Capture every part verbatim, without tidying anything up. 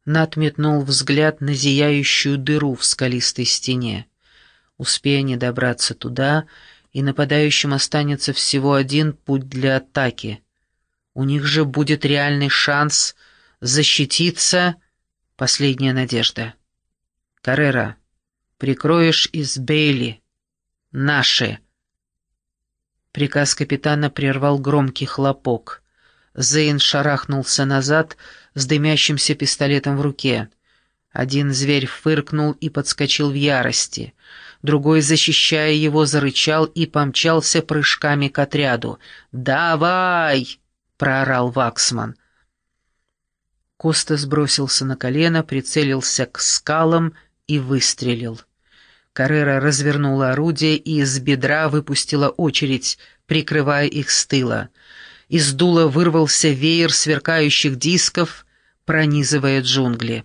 Нат метнул взгляд на зияющую дыру в скалистой стене. Успея они добраться туда, и нападающим останется всего один путь для атаки. У них же будет реальный шанс защититься. Последняя надежда. Каррера, прикроешь из Бейли. Наши. Приказ капитана прервал громкий хлопок. Зейн шарахнулся назад с дымящимся пистолетом в руке. Один зверь фыркнул и подскочил в ярости. Другой, защищая его, зарычал и помчался прыжками к отряду. «Давай!» — проорал Ваксман. Коста сбросился на колено, прицелился к скалам и выстрелил. Каррера развернула орудие и из бедра выпустила очередь, прикрывая их с тыла. Из дула вырвался веер сверкающих дисков, пронизывая джунгли.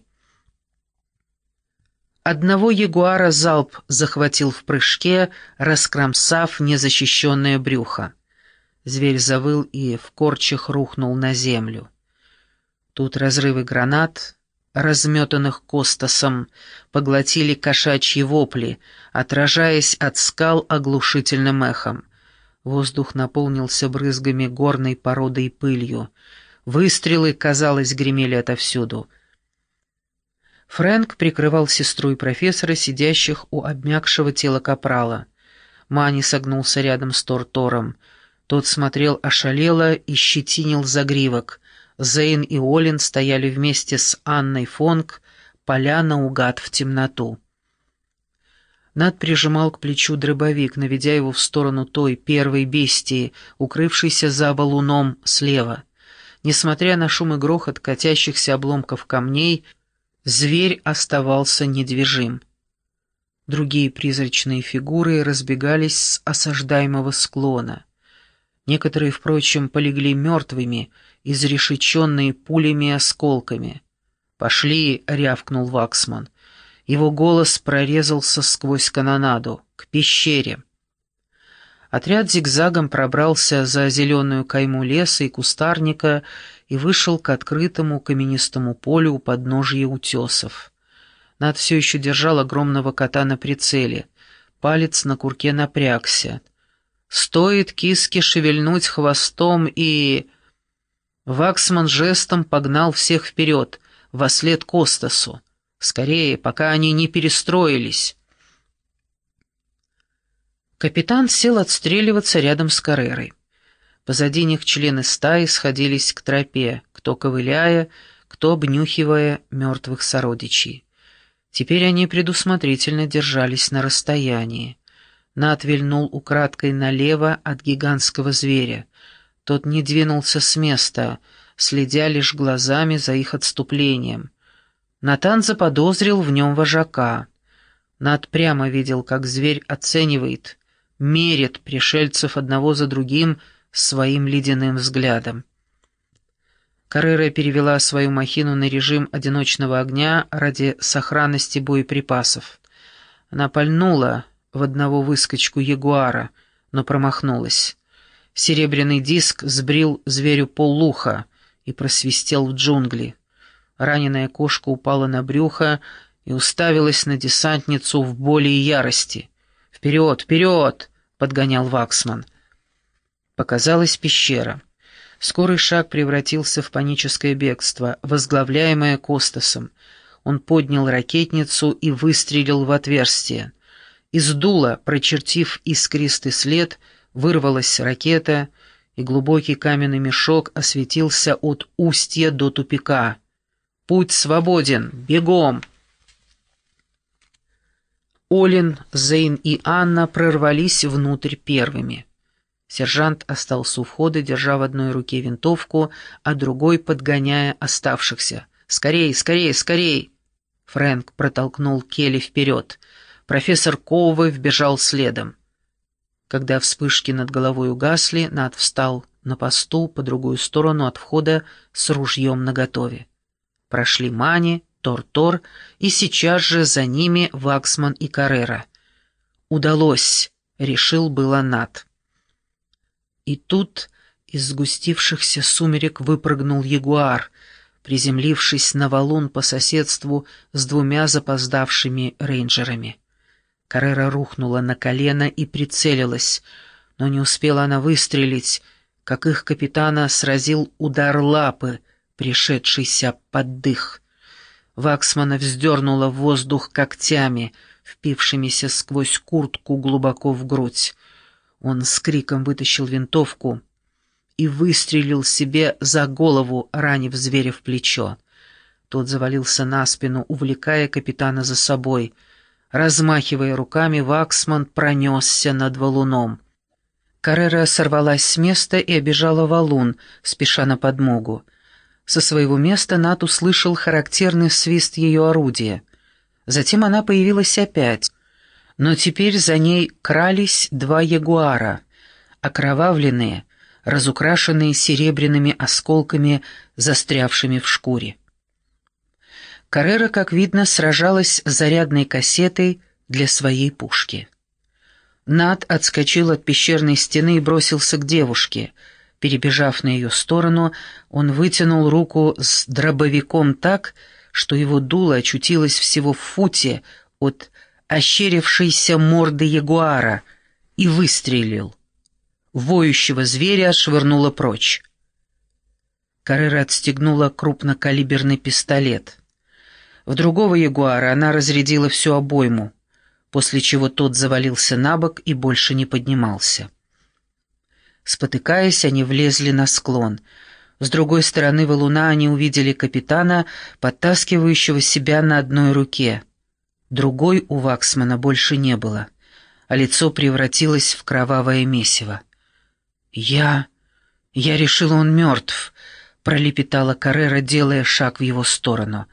Одного ягуара залп захватил в прыжке, раскромсав незащищенное брюхо. Зверь завыл и в корчах рухнул на землю. Тут разрывы гранат, разметанных Костасом, поглотили кошачьи вопли, отражаясь от скал оглушительным эхом. Воздух наполнился брызгами горной породы и пылью. Выстрелы, казалось, гремели отовсюду. Фрэнк прикрывал сестру и профессора, сидящих у обмякшего тела капрала. Мани согнулся рядом с Тортором. Тот смотрел ошалело и щетинил загривок. Зейн и Олин стояли вместе с Анной Фонг, поля наугад в темноту. Нат прижимал к плечу дробовик, наведя его в сторону той первой бестии, укрывшейся за валуном слева. Несмотря на шум и грохот катящихся обломков камней, зверь оставался недвижим. Другие призрачные фигуры разбегались с осаждаемого склона. Некоторые, впрочем, полегли мертвыми, изрешеченные пулями и осколками. «Пошли!» — рявкнул Ваксман. Его голос прорезался сквозь канонаду, к пещере. Отряд зигзагом пробрался за зеленую кайму леса и кустарника и вышел к открытому каменистому полю у подножия утесов. Над все еще держал огромного кота на прицеле. Палец на курке напрягся. Стоит киске шевельнуть хвостом и... Ваксман жестом погнал всех вперед, вослед Костасу. Скорее, пока они не перестроились. Капитан сел отстреливаться рядом с Каррерой. Позади них члены стаи сходились к тропе, кто ковыляя, кто обнюхивая мертвых сородичей. Теперь они предусмотрительно держались на расстоянии. Нат вильнул украдкой налево от гигантского зверя. Тот не двинулся с места, следя лишь глазами за их отступлением. Натан заподозрил в нем вожака. Нат прямо видел, как зверь оценивает, мерит пришельцев одного за другим своим ледяным взглядом. Каррера перевела свою махину на режим одиночного огня ради сохранности боеприпасов. Она пальнула в одного выскочку ягуара, но промахнулась. Серебряный диск сбрил зверю полуха и просвистел в джунгли. Раненая кошка упала на брюхо и уставилась на десантницу в боли и ярости. «Вперед, вперед!» — подгонял Ваксман. Показалась пещера. Скорый шаг превратился в паническое бегство, возглавляемое Костасом. Он поднял ракетницу и выстрелил в отверстие. Из дула, прочертив искристый след, вырвалась ракета, и глубокий каменный мешок осветился от устья до тупика. «Путь свободен! Бегом!» Олин, Зейн и Анна прорвались внутрь первыми. Сержант остался у входа, держа в одной руке винтовку, а другой подгоняя оставшихся. «Скорей, скорей, скорей!» Фрэнк протолкнул Келли вперед. Профессор Коуве вбежал следом. Когда вспышки над головой угасли, Нат встал на посту по другую сторону от входа с ружьем наготове. Прошли Мани, Тор-Тор, и сейчас же за ними Ваксман и Каррера. «Удалось!» — решил было Нат. И тут из сгустившихся сумерек выпрыгнул ягуар, приземлившись на валун по соседству с двумя запоздавшими рейнджерами. Каррера рухнула на колено и прицелилась, но не успела она выстрелить, как их капитана сразил удар лапы, пришедшийся под дых. Ваксмана вздернула в воздух когтями, впившимися сквозь куртку глубоко в грудь. Он с криком вытащил винтовку и выстрелил себе за голову, ранив зверя в плечо. Тот завалился на спину, увлекая капитана за собой. Размахивая руками, Ваксман пронесся над валуном. Каррера сорвалась с места и обежала валун, спеша на подмогу. Со своего места Нат услышал характерный свист ее орудия. Затем она появилась опять, но теперь за ней крались два ягуара, окровавленные, разукрашенные серебряными осколками, застрявшими в шкуре. Каррера, как видно, сражалась с зарядной кассетой для своей пушки. Нат отскочил от пещерной стены и бросился к девушке. Перебежав на ее сторону, он вытянул руку с дробовиком так, что его дуло очутилось всего в футе от ощерившейся морды ягуара, и выстрелил. Воющего зверя отшвырнуло прочь. Каррера отстегнула крупнокалиберный пистолет. В другого ягуара она разрядила всю обойму, после чего тот завалился на бок и больше не поднимался. Спотыкаясь, они влезли на склон. С другой стороны валуна они увидели капитана, подтаскивающего себя на одной руке. Другой у Ваксмана больше не было, а лицо превратилось в кровавое месиво. «Я... я решила, он мертв», — пролепетала Каррера, делая шаг в его сторону.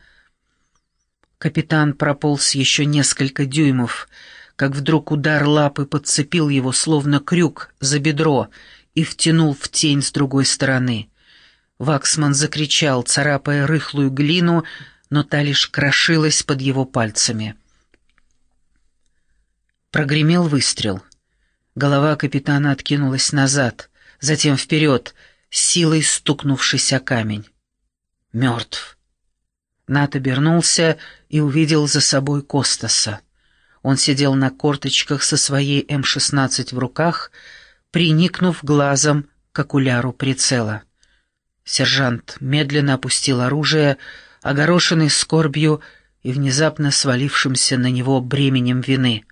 Капитан прополз еще несколько дюймов, как вдруг удар лапы подцепил его, словно крюк, за бедро и втянул в тень с другой стороны. Ваксман закричал, царапая рыхлую глину, но та лишь крошилась под его пальцами. Прогремел выстрел. Голова капитана откинулась назад, затем вперед, силой стукнувшись о камень. Мертв. Нат обернулся и увидел за собой Костаса. Он сидел на корточках со своей эм шестнадцать в руках, приникнув глазом к окуляру прицела. Сержант медленно опустил оружие, огорошенный скорбью и внезапно свалившимся на него бременем вины.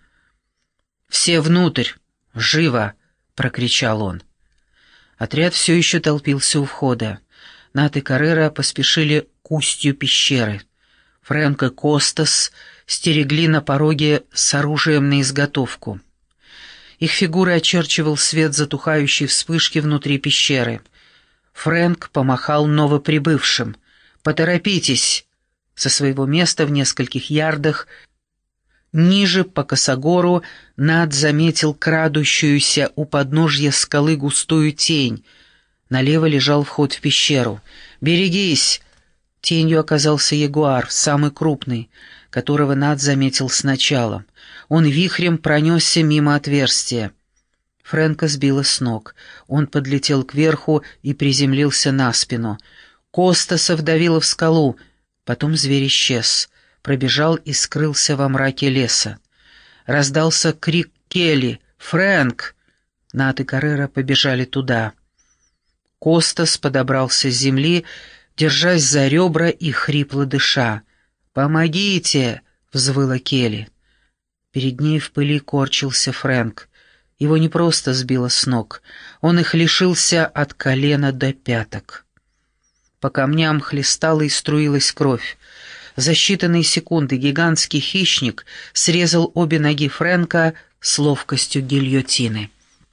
«Все внутрь! Живо!» — прокричал он. Отряд все еще толпился у входа. Нат и Каррера поспешили к устью пещеры. Фрэнк и Костас стерегли на пороге с оружием на изготовку. Их фигуры очерчивал свет затухающей вспышки внутри пещеры. Фрэнк помахал новоприбывшим. «Поторопитесь!» Со своего места в нескольких ярдах ниже по косогору Нат заметил крадущуюся у подножья скалы густую тень. Налево лежал вход в пещеру. «Берегись!» Тенью оказался ягуар, самый крупный, которого Нат заметил сначала. Он вихрем пронесся мимо отверстия. Фрэнка сбило с ног. Он подлетел кверху и приземлился на спину. Костаса вдавило в скалу. Потом зверь исчез, пробежал и скрылся во мраке леса. Раздался крик Келли: «Фрэнк!» Нат и Каррера побежали туда. Костас подобрался с земли, держась за ребра и хрипло дыша. «Помогите!» — взвыла Келли. Перед ней в пыли корчился Фрэнк. Его не просто сбило с ног, он их лишился от колена до пяток. По камням хлестала и струилась кровь. За считанные секунды гигантский хищник срезал обе ноги Фрэнка с ловкостью гильотины.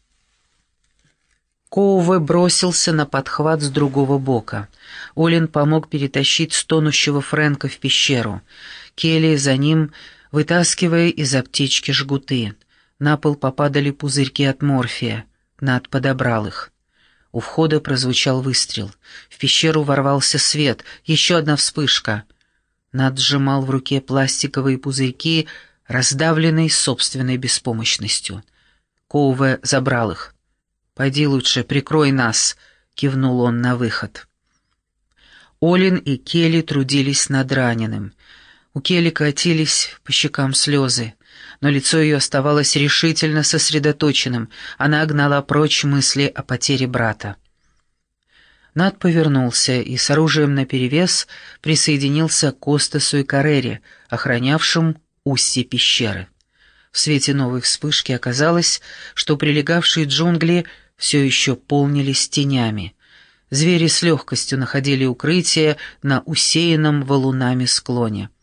Коуве бросился на подхват с другого бока. Олин помог перетащить стонущего Фрэнка в пещеру. Келли за ним, вытаскивая из аптечки жгуты. На пол попадали пузырьки от морфия. Нат подобрал их. У входа прозвучал выстрел. В пещеру ворвался свет. Еще одна вспышка. Нат сжимал в руке пластиковые пузырьки, раздавленные собственной беспомощностью. Коуве забрал их. «Пойди лучше, прикрой нас», — кивнул он на выход. Олин и Келли трудились над раненым. У Келли катились по щекам слезы, но лицо ее оставалось решительно сосредоточенным, она гнала прочь мысли о потере брата. Нат повернулся и с оружием наперевес присоединился к Костасу и Карере, охранявшим устье пещеры. В свете новой вспышки оказалось, что прилегавшие джунгли все еще полнились тенями. Звери с легкостью находили укрытие на усеянном валунами склоне.